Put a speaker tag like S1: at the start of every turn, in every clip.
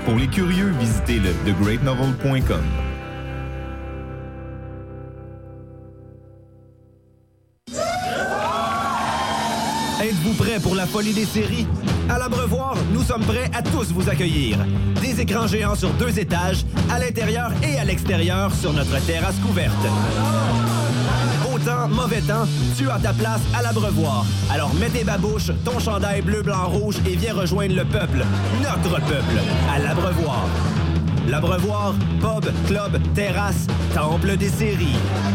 S1: Pour les curieux, visitez le thegreatnovel.com.
S2: Êtes-vous prêts pour la folie des séries? À l'Abreuvoir, nous sommes prêts à tous vous accueillir. Des écrans géants sur 2 étages, à l'intérieur et à l'extérieur, sur notre terrasse couverte. Beau temps, mauvais temps, tu as ta place à l'Abreuvoir. Alors mets tes babouches, ton chandail bleu, blanc, rouge et viens rejoindre le peuple, notre peuple, à l'Abreuvoir. L'Abreuvoir, pub, club, terrasse, temple des séries.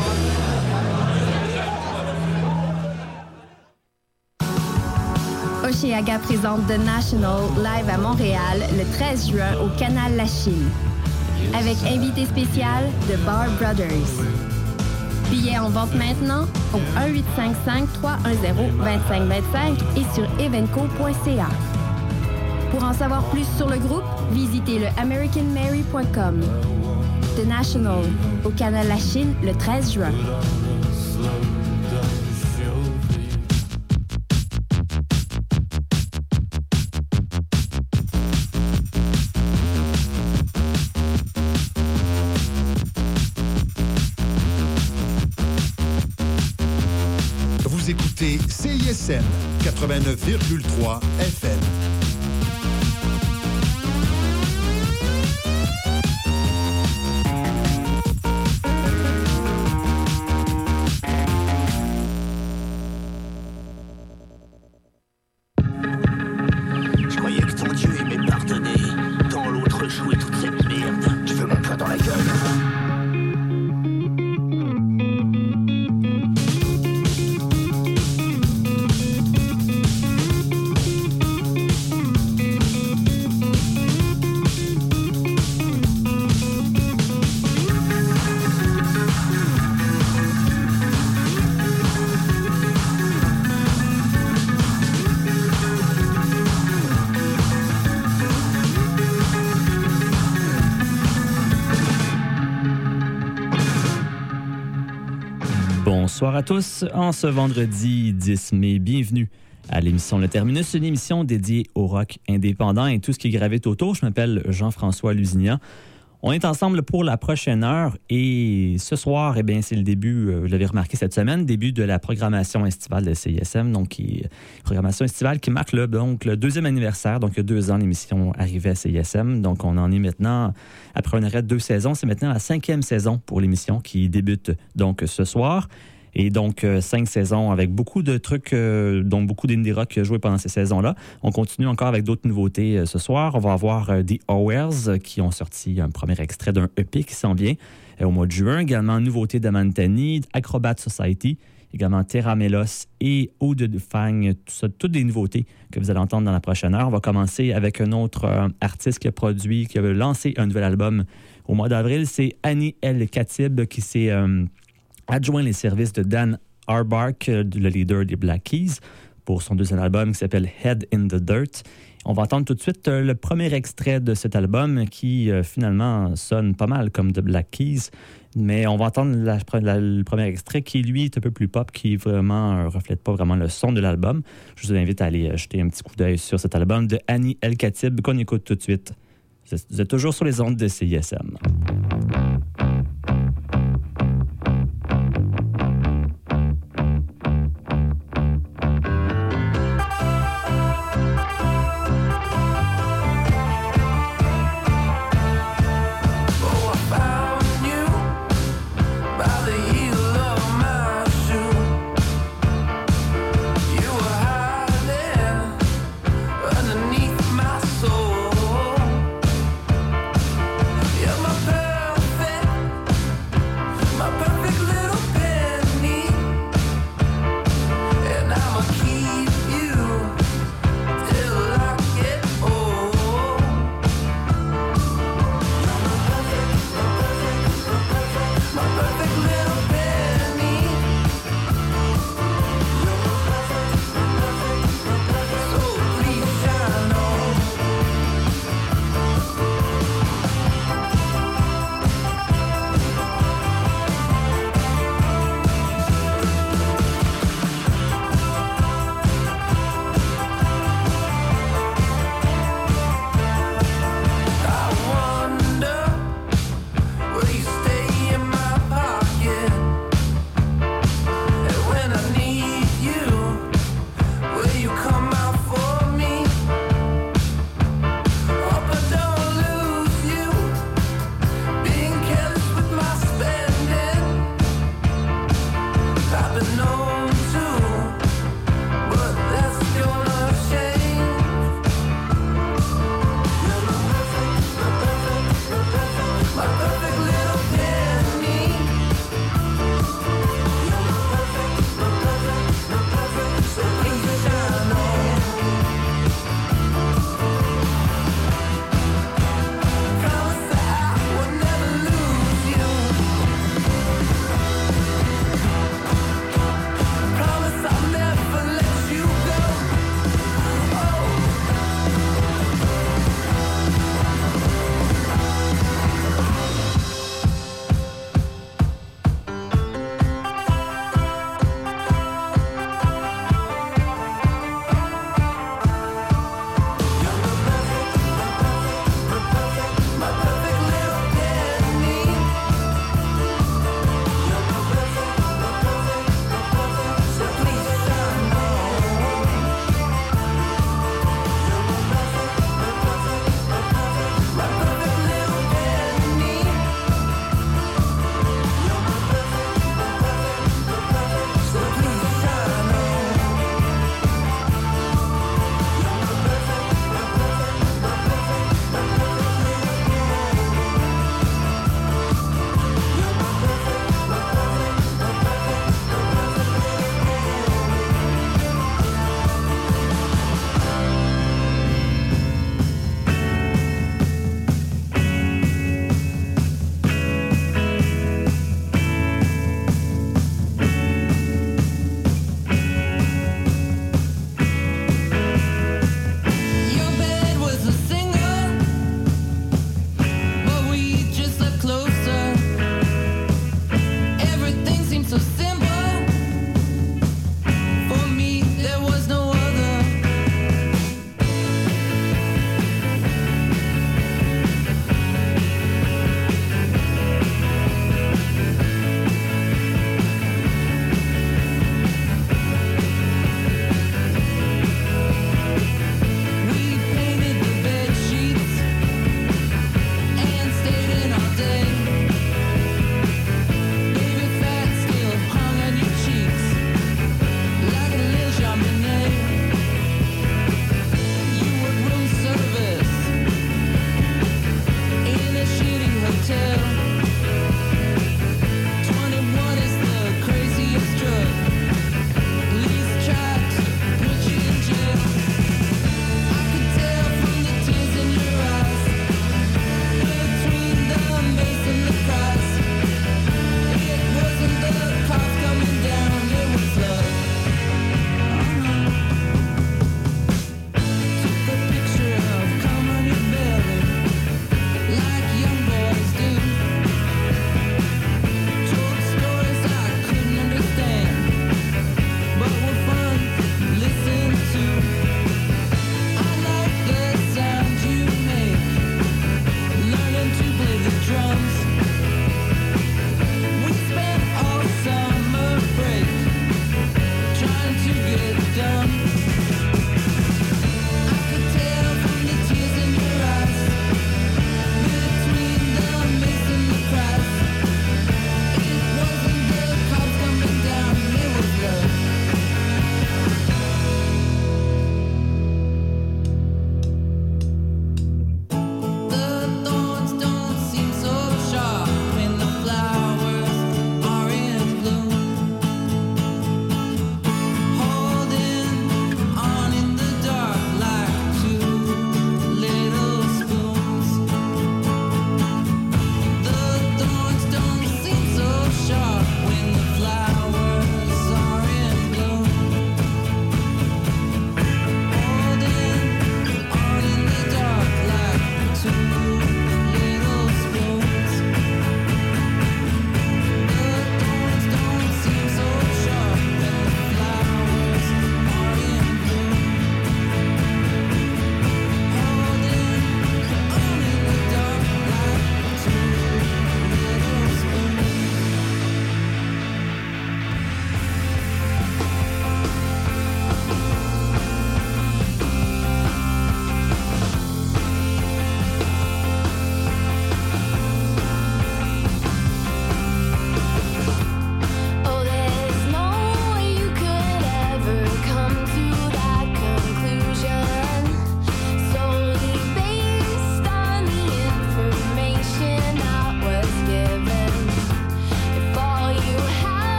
S3: Oceaga présente The National live à Montréal le 13 juin au Canal La Chine. Avec invité spécial The Bar Brothers. Billets en vente maintenant au 1-855-310-2525 et sur evenco.ca. Pour en savoir plus sur le groupe, visitez le americanmary.com. The National au Canal La Chine le 13 juin.
S4: Écoutez CISM 89,3 FM.
S5: Je croyais que ton Dieu aimait pardonner. Dans l'autre jouer toute cette merde. Je veux mon poing dans la gueule.
S6: Bonsoir à tous. En ce vendredi 10 mai, bienvenue à l'émission Le Terminus, une émission dédiée au rock indépendant et tout ce qui gravite autour. Je m'appelle Jean-François Lusignan. On est ensemble pour la prochaine heure et ce soir, eh bien, c'est le début, vous l'avez remarqué cette semaine, début de la programmation estivale de CISM, donc programmation estivale qui marque le 2e anniversaire, donc il y a 2 ans l'émission arrivait à CISM, donc on en est maintenant, après un arrêt de 2 saisons, c'est maintenant la 5e saison pour l'émission qui débute donc ce soir. Et donc, 5 saisons avec beaucoup de trucs, dont beaucoup d'indie rock joués pendant ces saisons-là. On continue encore avec d'autres nouveautés ce soir. On va avoir The Hours qui ont sorti un premier extrait d'un EP qui s'en vient au mois de juin. Également, nouveauté d'Amantani, Acrobat Society, également Terra Melos et Ode de Fang. Tout ça, toutes des nouveautés que vous allez entendre dans la prochaine heure. On va commencer avec un autre artiste qui a lancé un nouvel album au mois d'avril. C'est Annie El Khatib qui s'est... adjoint les services de Dan Auerbach, le leader des Black Keys, pour son 2e album qui s'appelle Head in the Dirt. On va entendre tout de suite le premier extrait de cet album qui finalement sonne pas mal comme The Black Keys, mais on va entendre le premier extrait qui, lui, est un peu plus pop, qui vraiment reflète pas vraiment le son de l'album. Je vous invite à aller jeter un petit coup d'œil sur cet album de Annie El Khatib qu'on écoute tout de suite. Vous êtes toujours sur les ondes de CISM.
S7: Underneath my soul, you're my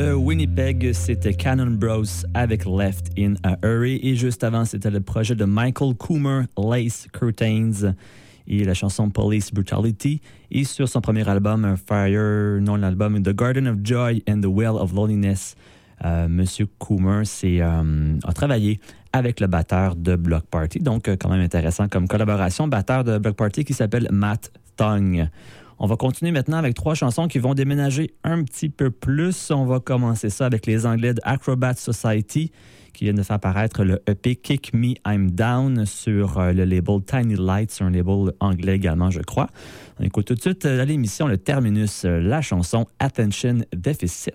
S6: de Winnipeg, c'était Cannon Bros avec Left in a Hurry. Et juste avant, c'était le projet de Michael Coomer, Lace Curtains, et la chanson Police Brutality. Et sur son premier album, Fire, non l'album The Garden of Joy and the Well of Loneliness, Monsieur Coomer a travaillé avec le batteur de Bloc Party. Donc, quand même intéressant comme collaboration. Batteur de Bloc Party qui s'appelle Matt Thong. On va continuer maintenant avec 3 chansons qui vont déménager un petit peu plus. On va commencer ça avec les Anglais de Acrobat Society qui viennent de faire paraître le EP Kick Me I'm Down sur le label Tiny Lights, un label anglais également, je crois. On écoute tout de suite à l'émission le terminus, la chanson Attention Deficit.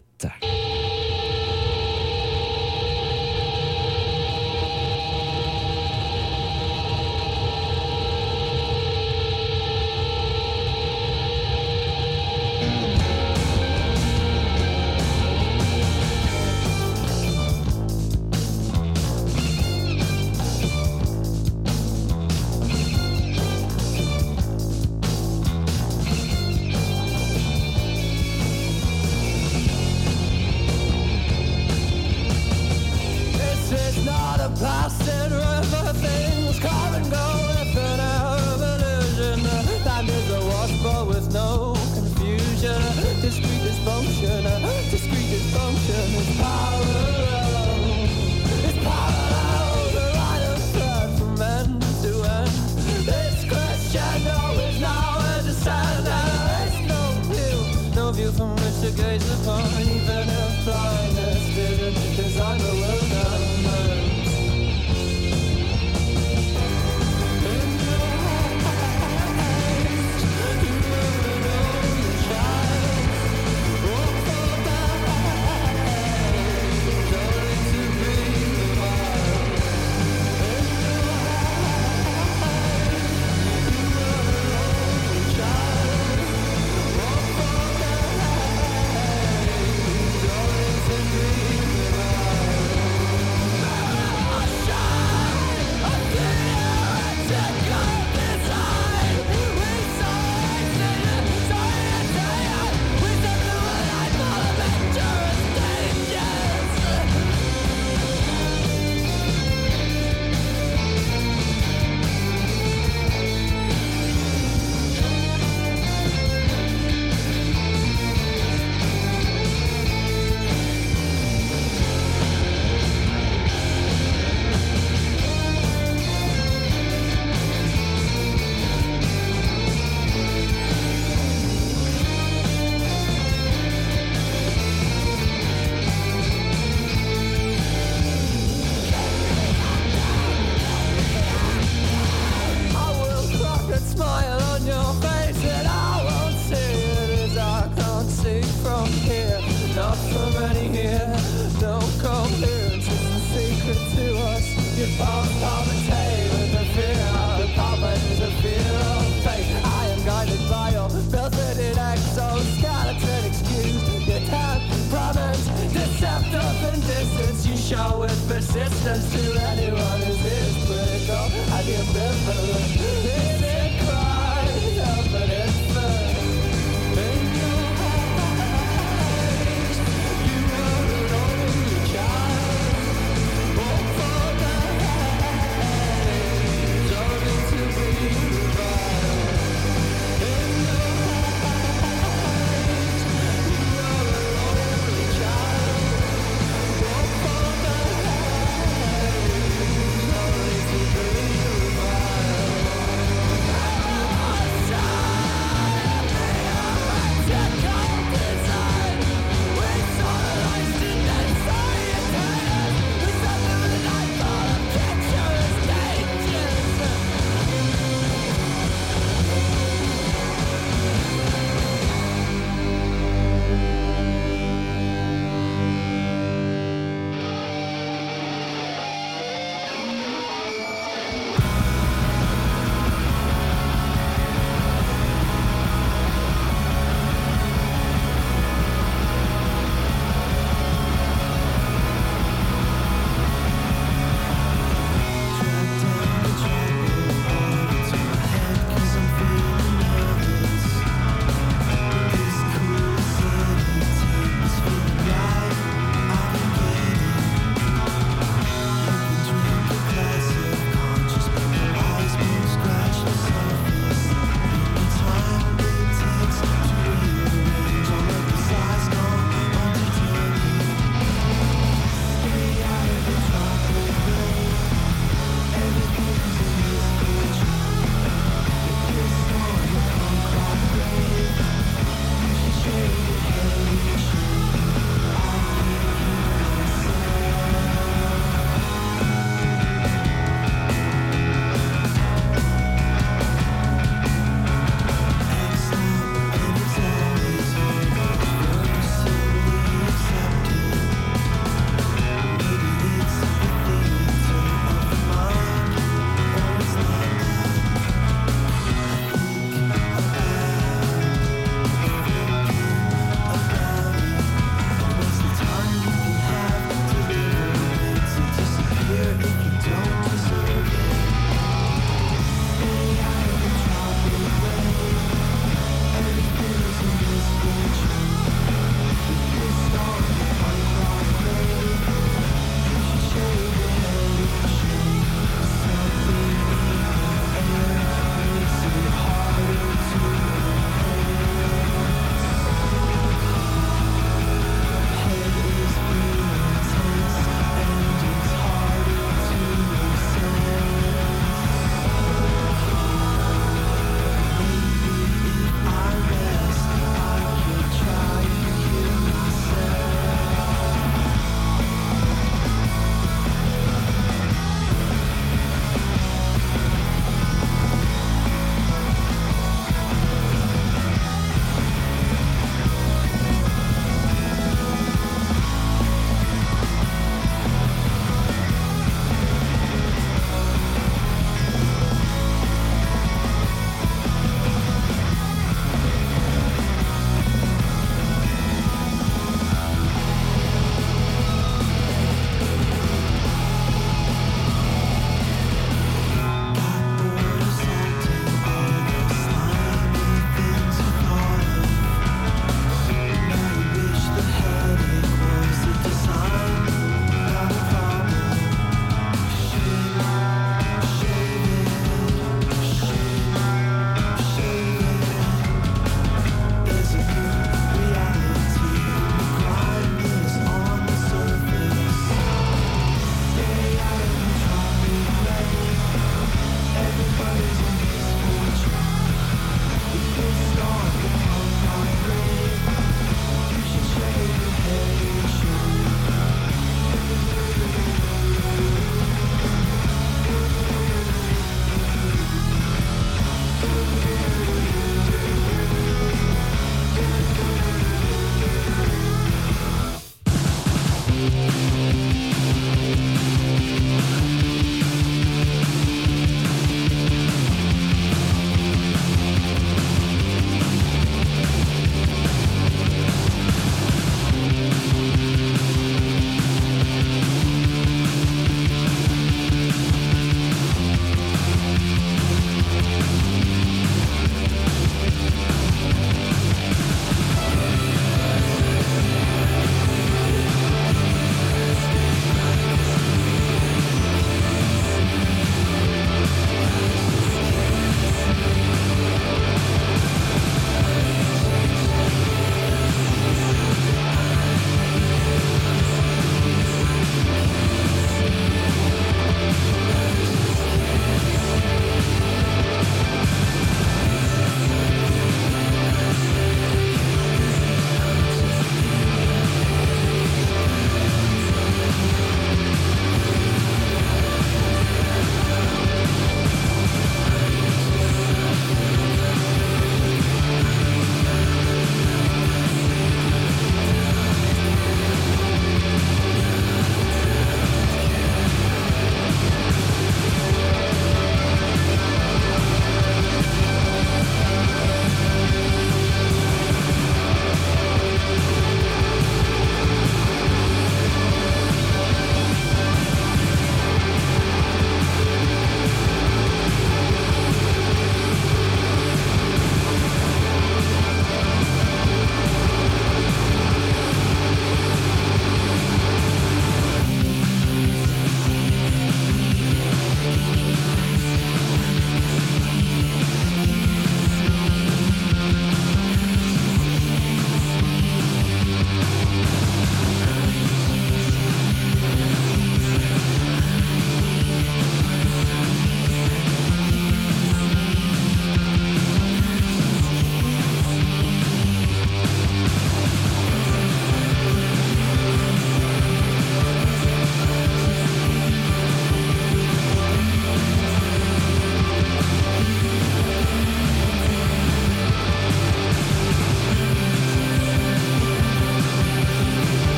S7: Show with persistence to anyone who's this critical and ambivalent. It's a cry, but it's first in your eyes. You are an only child, born for the hate, only to be revived. In your eyes, you are an only child, born for the hate, only to be revived.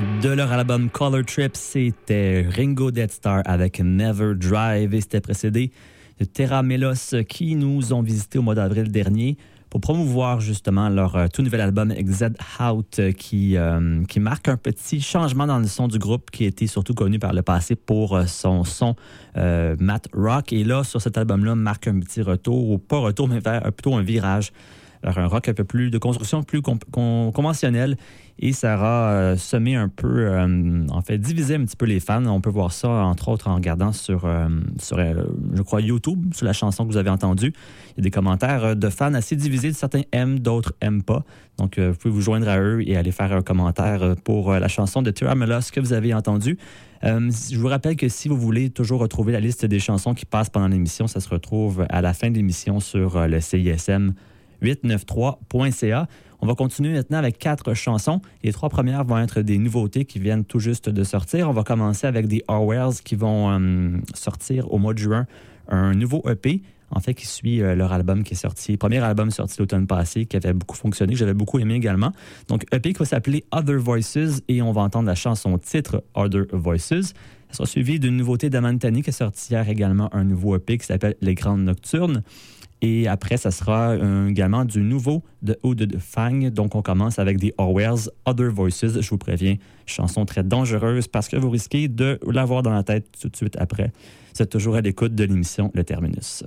S6: De leur album Color Trip, c'était Ringo Dead Star avec Never Drive et c'était précédé de Terra Melos qui nous ont visité au mois d'avril dernier pour promouvoir justement leur tout nouvel album Exit Out qui marque un petit changement dans le son du groupe qui était surtout connu par le passé pour son son math rock. Et là, sur cet album-là, marque un petit retour, ou pas retour, mais plutôt un virage vers un rock un peu plus de construction, plus conventionnel. Et ça aura semé un peu, en fait, divisé un petit peu les fans. On peut voir ça, entre autres, en regardant sur je crois, YouTube, sur la chanson que vous avez entendue. Il y a des commentaires de fans assez divisés. Certains aiment, d'autres n'aiment pas. Donc, vous pouvez vous joindre à eux et aller faire un commentaire pour la chanson de Terra Melos que vous avez entendue. Je vous rappelle que si vous voulez toujours retrouver la liste des chansons qui passent pendant l'émission, ça se retrouve à la fin de l'émission sur le CISM 893.ca. On va continuer maintenant avec 4 chansons. Les 3 premières vont être des nouveautés qui viennent tout juste de sortir. On va commencer avec des Orwells qui vont sortir au mois de juin un nouveau EP, en fait, qui suit leur album qui est sorti, premier album sorti l'automne passé, qui avait beaucoup fonctionné, que j'avais beaucoup aimé également. Donc, EP qui va s'appeler Other Voices et on va entendre la chanson titre Other Voices. Ça sera suivi d'une nouveauté d'Amantani qui est sorti hier également un nouveau EP qui s'appelle Les Grandes Nocturnes. Et après, ça sera également du nouveau de Hooded Fang. Donc, on commence avec des Orwells, Other Voices. Je vous préviens, chanson très dangereuse parce que vous risquez de l'avoir dans la tête tout de suite après. Vous êtes toujours à l'écoute de l'émission Le Terminus.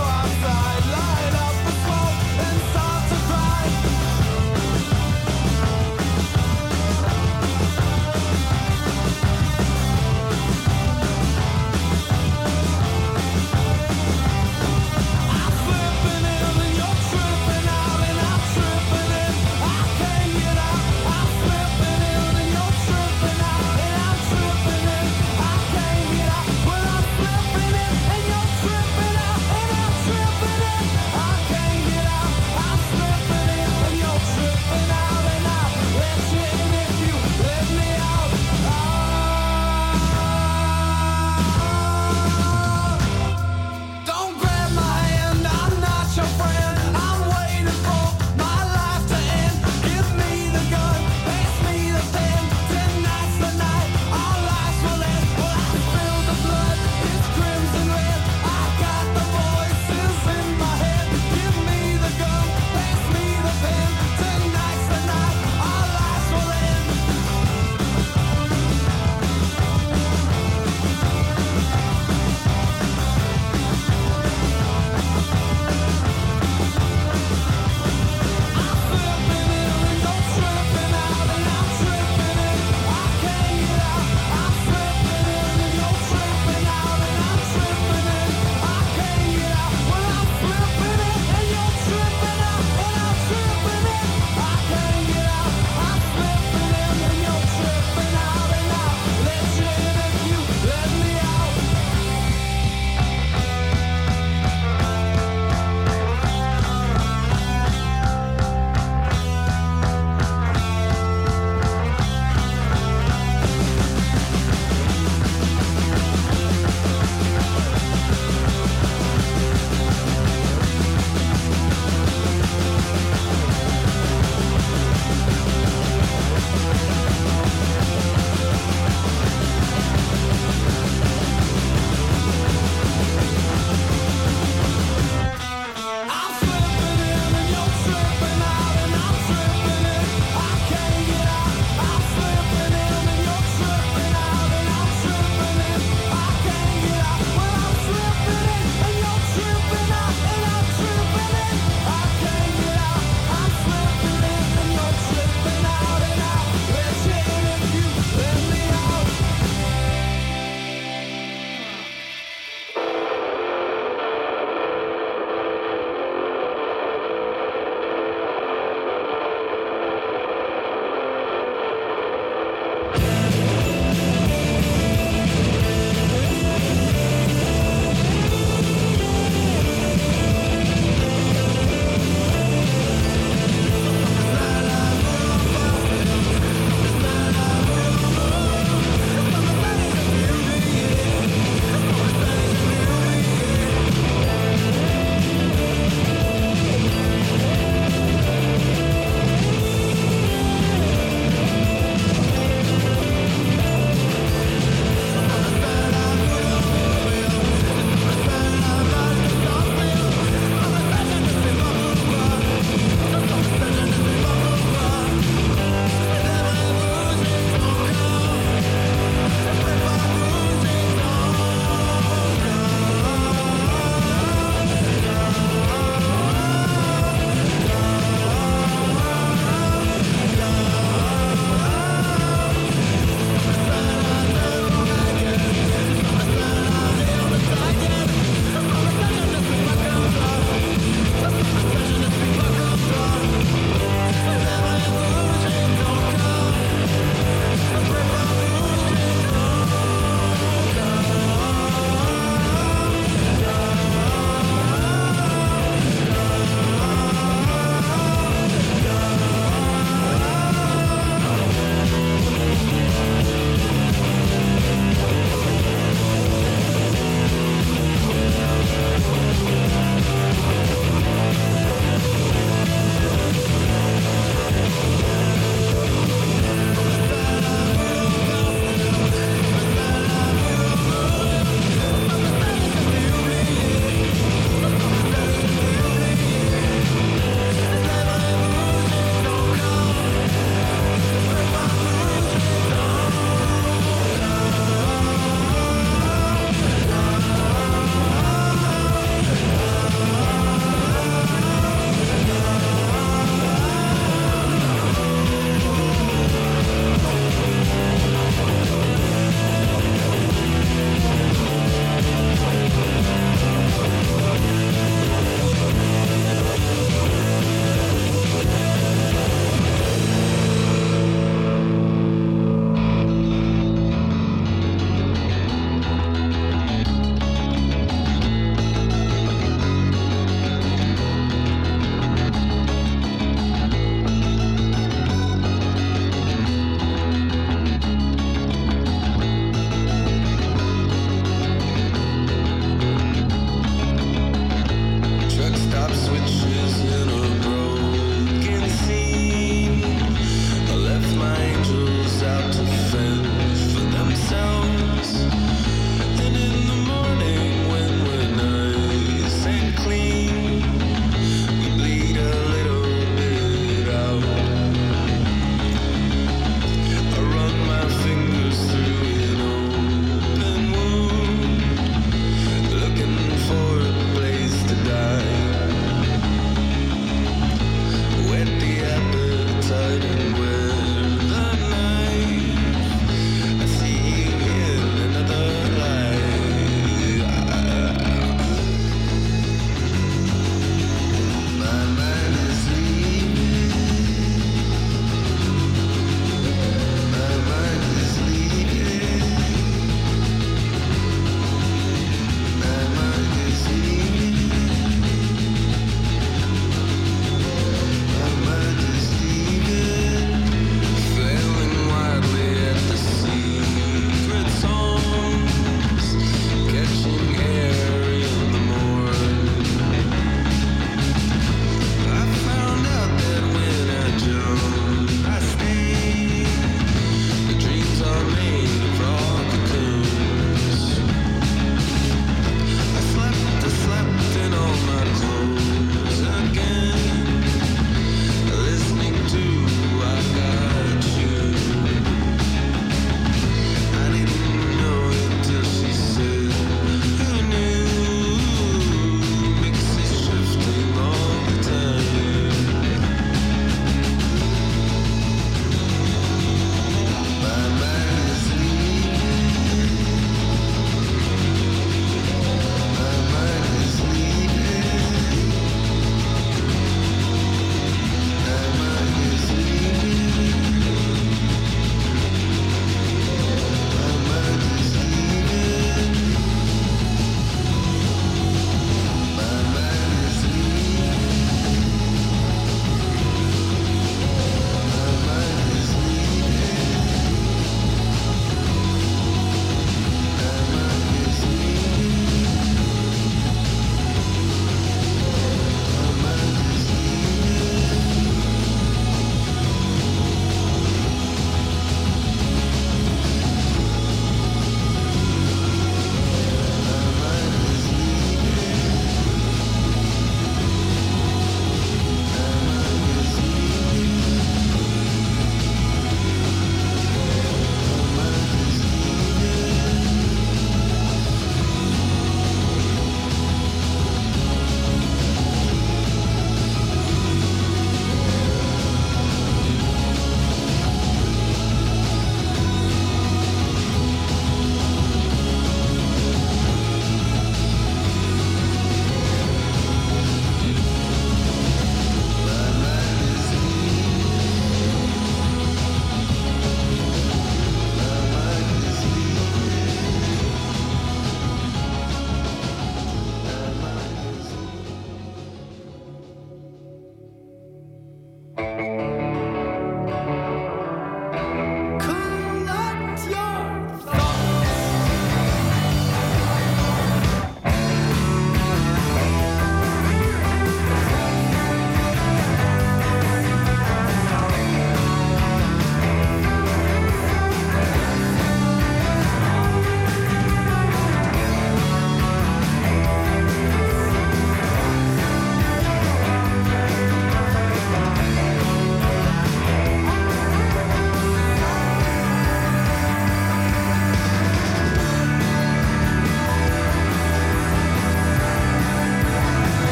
S7: Outside, light up the smoke and start to cry.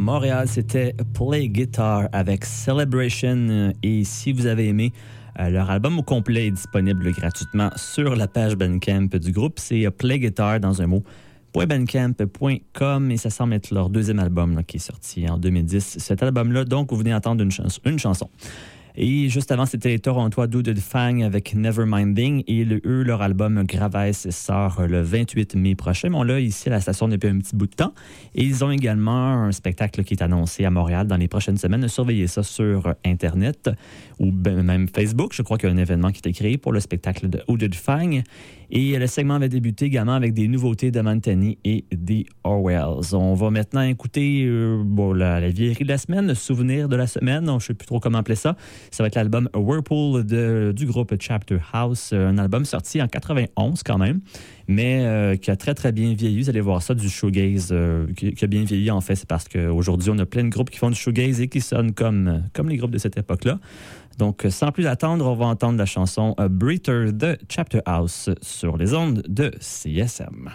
S6: Montréal, c'était Play Guitar avec Celebration. Et si vous avez aimé, leur album au complet est disponible gratuitement sur la page Bandcamp du groupe. C'est Play Guitar dans un mot. .bandcamp.com et ça semble être leur deuxième album là, qui est sorti en 2010. Cet album-là, donc, vous venez d'entendre une chanson. Et juste avant, c'était les Torontois Do the Fang avec Neverminding. Et leur album Gravesse sort le 28 mai prochain. On l'a ici à la station depuis un petit bout de temps. Et ils ont également un spectacle qui est annoncé à Montréal dans les prochaines semaines. Surveillez ça sur Internet ou même Facebook. Je crois qu'il y a un événement qui a été créé pour le spectacle de Do the Fang. Et le segment avait débuté également avec des nouveautés de Mantani et des Orwells. On va maintenant écouter la vieillerie de la semaine, le souvenir de la semaine. Je ne sais plus trop comment appeler ça. Ça va être l'album Whirlpool du groupe Chapter House. Un album sorti en 91 quand même, mais qui a très très bien vieilli. Vous allez voir ça, du shoegaze qui a bien vieilli en fait. C'est parce qu'aujourd'hui, on a plein de groupes qui font du shoegaze et qui sonnent comme les groupes de cette époque-là. Donc, sans plus attendre, on va entendre la chanson Breather de Chapter House sur les ondes de CISM.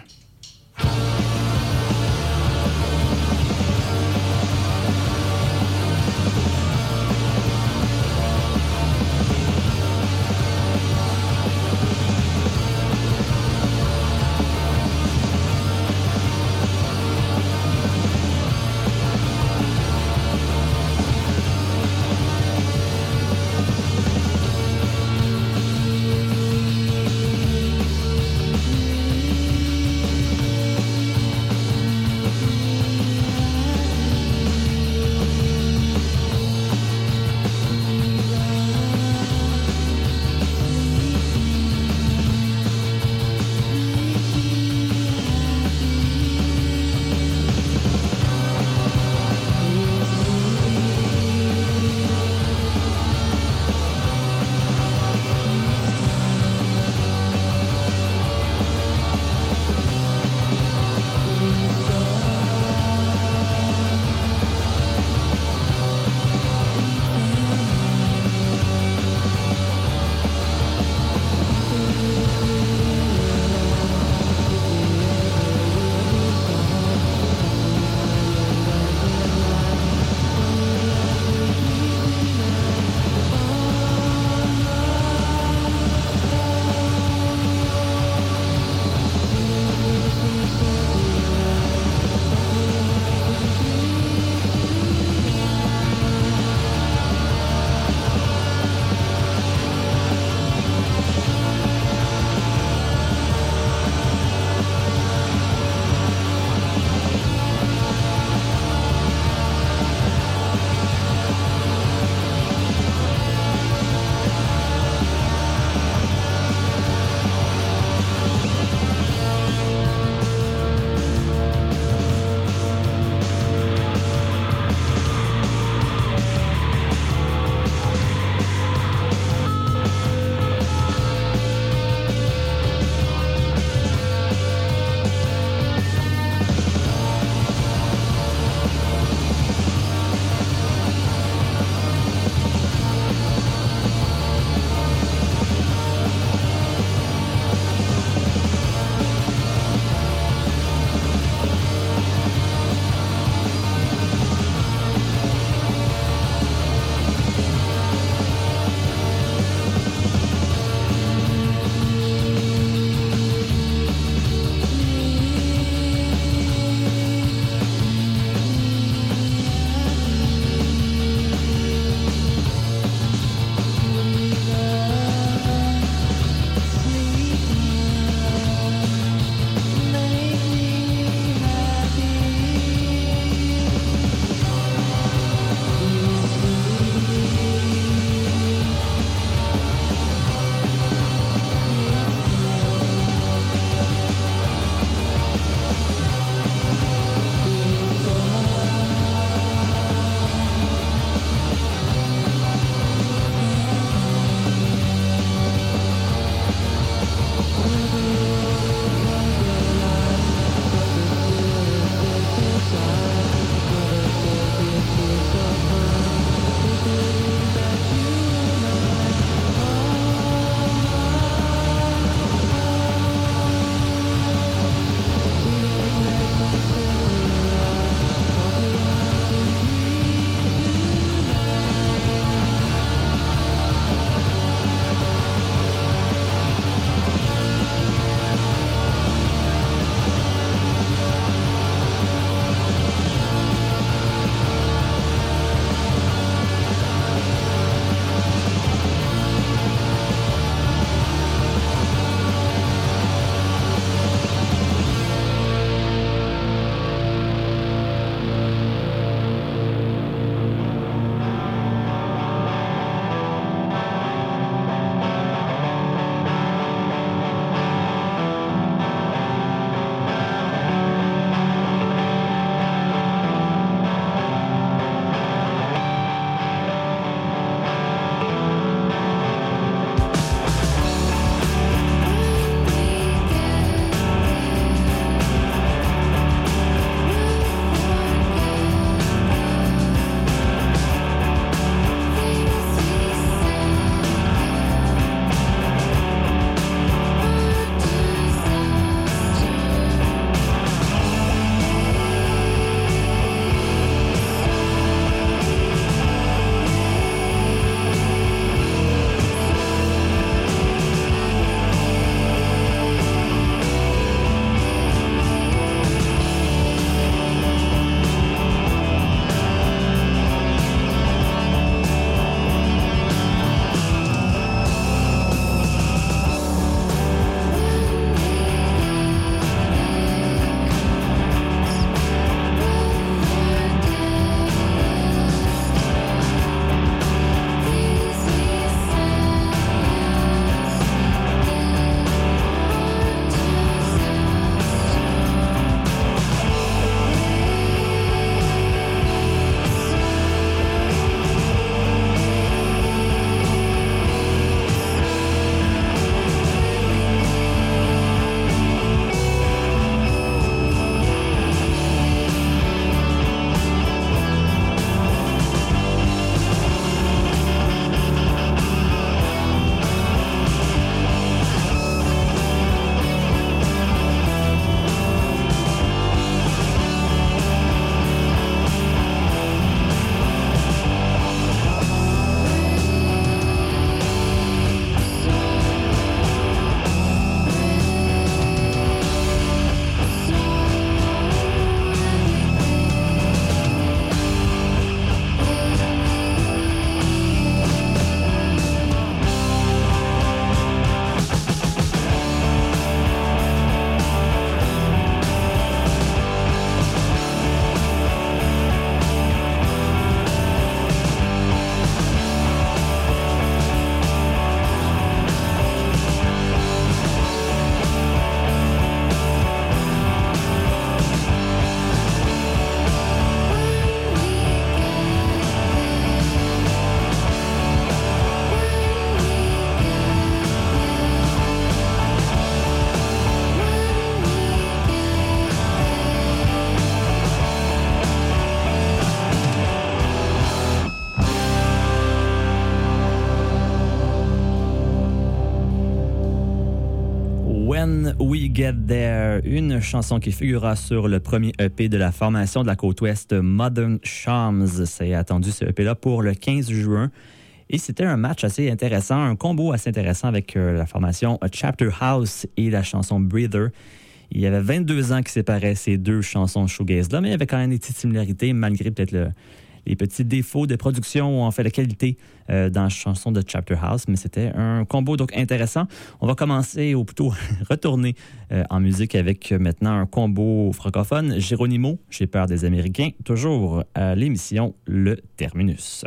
S6: When We Get There, une chanson qui figurera sur le premier EP de la formation de la Côte-Ouest, Modern Shams. C'est attendu ce EP-là pour le 15 juin. Et c'était un match assez intéressant, un combo assez intéressant avec la formation Chapter House et la chanson Breather. Il y avait 22 ans qui séparaient ces deux chansons shoegaze-là, mais il y avait quand même des petites similarités, malgré peut-être les petits défauts de production ou en fait de qualité dans la chanson de Chapter House. Mais c'était un combo donc intéressant. On va commencer, ou plutôt retourner en musique avec maintenant un combo francophone. Geronimo, J'ai peur des Américains, toujours à l'émission Le Terminus.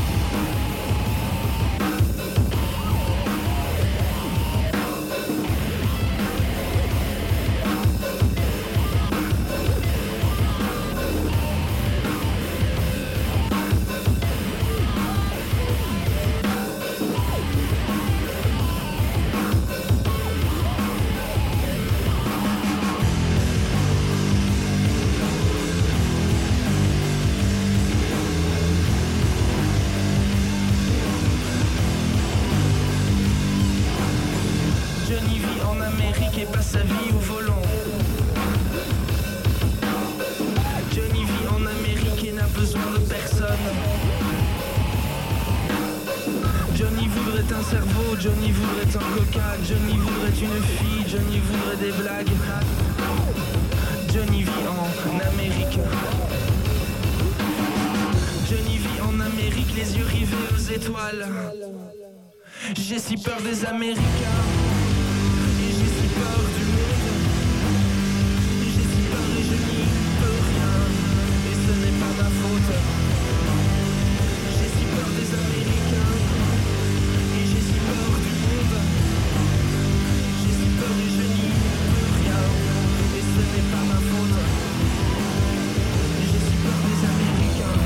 S7: Johnny voudrait un coca, Johnny voudrait une fille, Johnny voudrait des blagues. Johnny vit en Amérique. Johnny vit en Amérique, les yeux rivés aux étoiles. J'ai si peur des Américains, et j'ai si peur du monde. J'ai si peur et je n'y peux rien, et ce n'est pas ma faute. J'ai si peur des Américains, et j'ai si peur du monde. J'ai si peur et je n'y peux rien, et ce n'est pas ma faute. J'ai si peur des Américains.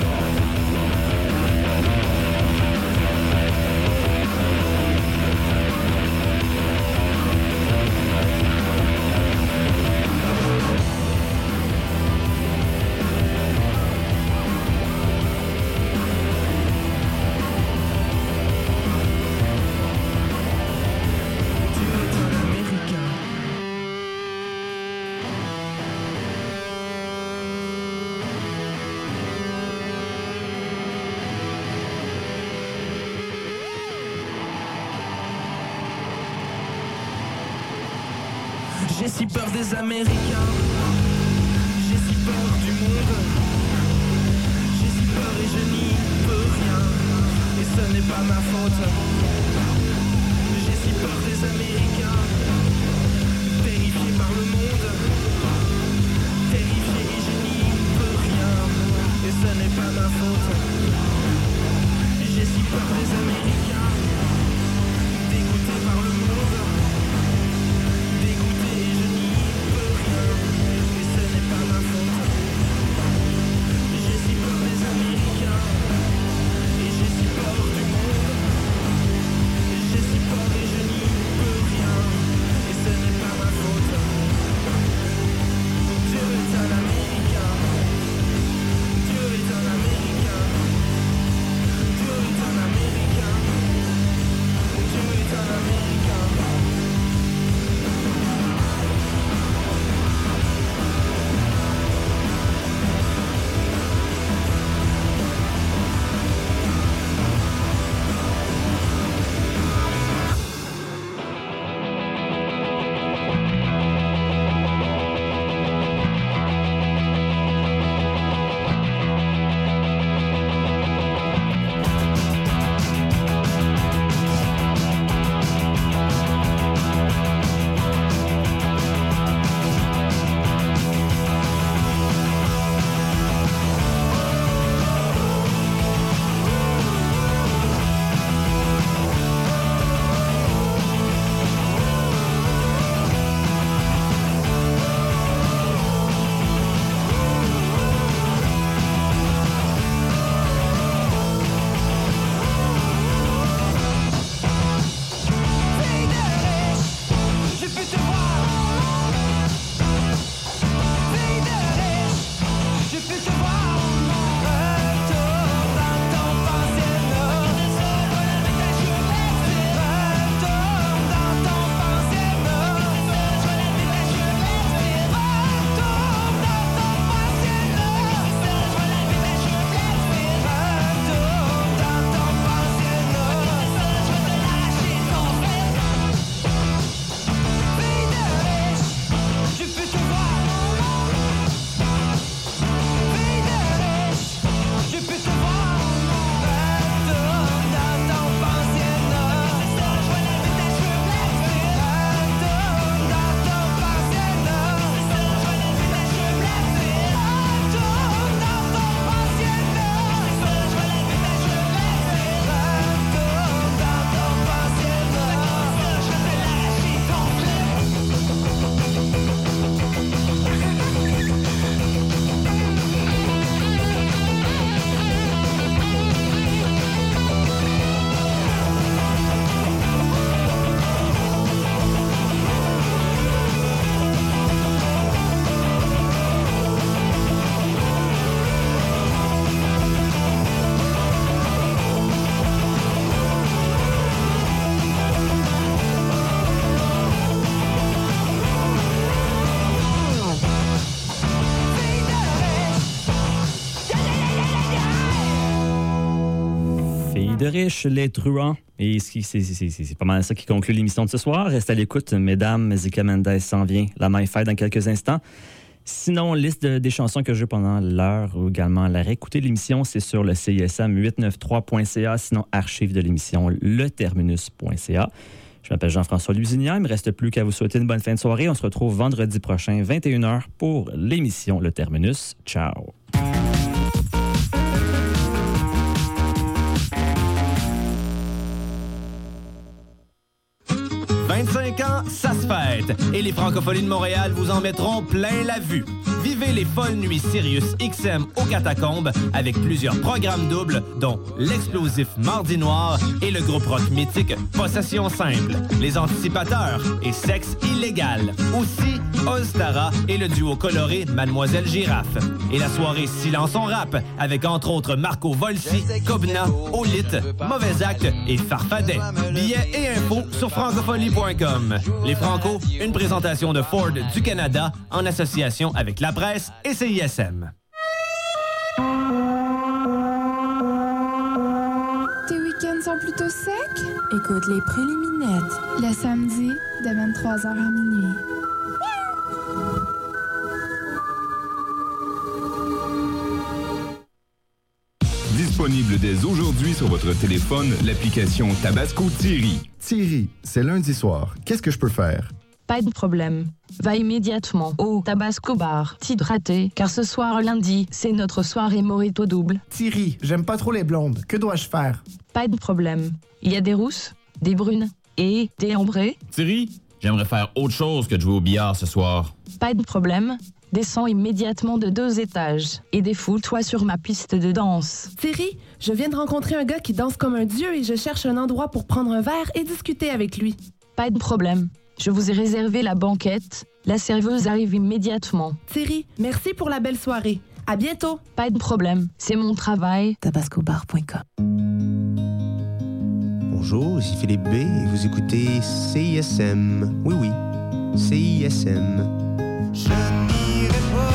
S7: J'ai si peur des Américains, j'ai si peur du monde. J'ai si peur et je n'y peux rien, et ce n'est pas ma faute. J'ai si peur des Américains, terrifiés par le monde. Terrifié et je n'y peux rien, et ce n'est pas ma faute. J'ai si peur des Américains, dégoûtés par le monde. Dégoûté et je n'y peux rien, et ce n'est pas ma faute. J'ai si peur des Américains, et j'ai si peur du monde. J'ai si peur et je n'y peux rien, et ce n'est pas ma faute. Dieu est un Américain, Dieu est un Américain.
S6: de riches, les truands. Et c'est pas mal ça qui conclut l'émission de ce soir. Reste à l'écoute, mesdames. Zika Mendes s'en vient. La main faite dans quelques instants. Sinon, liste des chansons que je joue pendant l'heure ou également la réécouter l'émission, c'est sur le CISM893.ca. Sinon, archive de l'émission, leterminus.ca. Je m'appelle Jean-François Lusignan. Il ne me reste plus qu'à vous souhaiter une bonne fin de soirée. On se retrouve vendredi prochain, 21h, pour l'émission Le Terminus. Ciao!
S2: 25 ans, ça se fête. Et les Francopholies de Montréal vous en mettront plein la vue. Vivez les folles nuits Sirius XM aux Catacombes avec plusieurs programmes doubles, dont l'explosif Mardi Noir et le groupe rock mythique Possession Simple, les Anticipateurs et Sexe Illégal. Aussi, Oztara et le duo coloré Mademoiselle Girafe. Et la soirée Silence on rap avec entre autres Marco Volsi, Cobna, Olite, Mauvais Acte et Farfadet. Billets et infos sur francophonie.com. Les Franco, une présentation de Ford du Canada en association avec La Presse et CISM.
S8: Tes week-ends sont plutôt secs? Écoute les préliminaires. Le samedi, de 23h à minuit.
S1: Disponible dès aujourd'hui sur votre téléphone, l'application Tabasco Thierry.
S4: Thierry, c'est lundi soir. Qu'est-ce que je peux faire?
S9: Pas de problème. Va immédiatement au Tabasco Bar, t'hydrater, car ce soir lundi, c'est notre soirée Morito double.
S10: Thierry, j'aime pas trop les blondes. Que dois-je faire?
S9: Pas de problème. Il y a des rousses, des brunes et des ambrées.
S11: Thierry, j'aimerais faire autre chose que de jouer au billard ce soir.
S9: Pas de problème. Descends immédiatement de 2 étages et défoule-toi sur ma piste de danse.
S12: Thierry, je viens de rencontrer un gars qui danse comme un dieu et je cherche un endroit pour prendre un verre et discuter avec lui.
S9: Pas de problème. Je vous ai réservé la banquette. La serveuse arrive immédiatement.
S12: Thierry, merci pour la belle soirée. À bientôt.
S9: Pas de problème. C'est mon travail.
S13: Tabascobar.com.
S14: Bonjour, ici Philippe B. et vous écoutez CISM. Oui, oui, CISM. Je n'irai pas.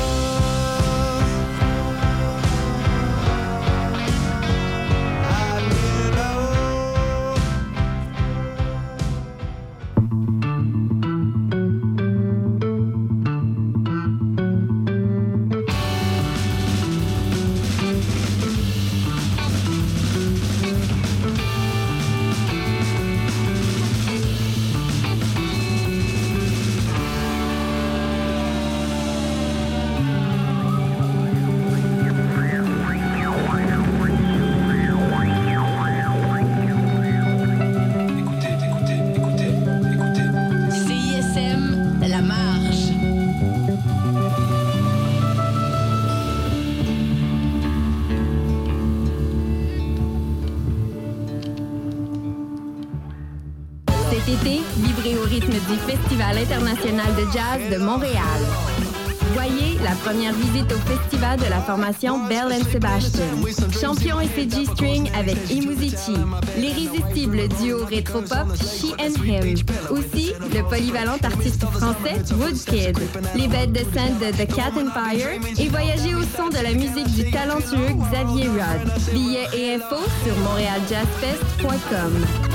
S3: Cet été, vibrez au rythme du Festival international de jazz de Montréal. Voyez la première visite au festival de la formation Bell & Sebastian. Champion et ses G-String avec Imuzichi. L'irrésistible duo rétro-pop She and Him. Aussi, le polyvalent artiste français Woodkid. Les bêtes de scène de The Cat Empire. Et voyager au son de la musique du talentueux Xavier Rod. Billets et infos sur montrealjazzfest.com.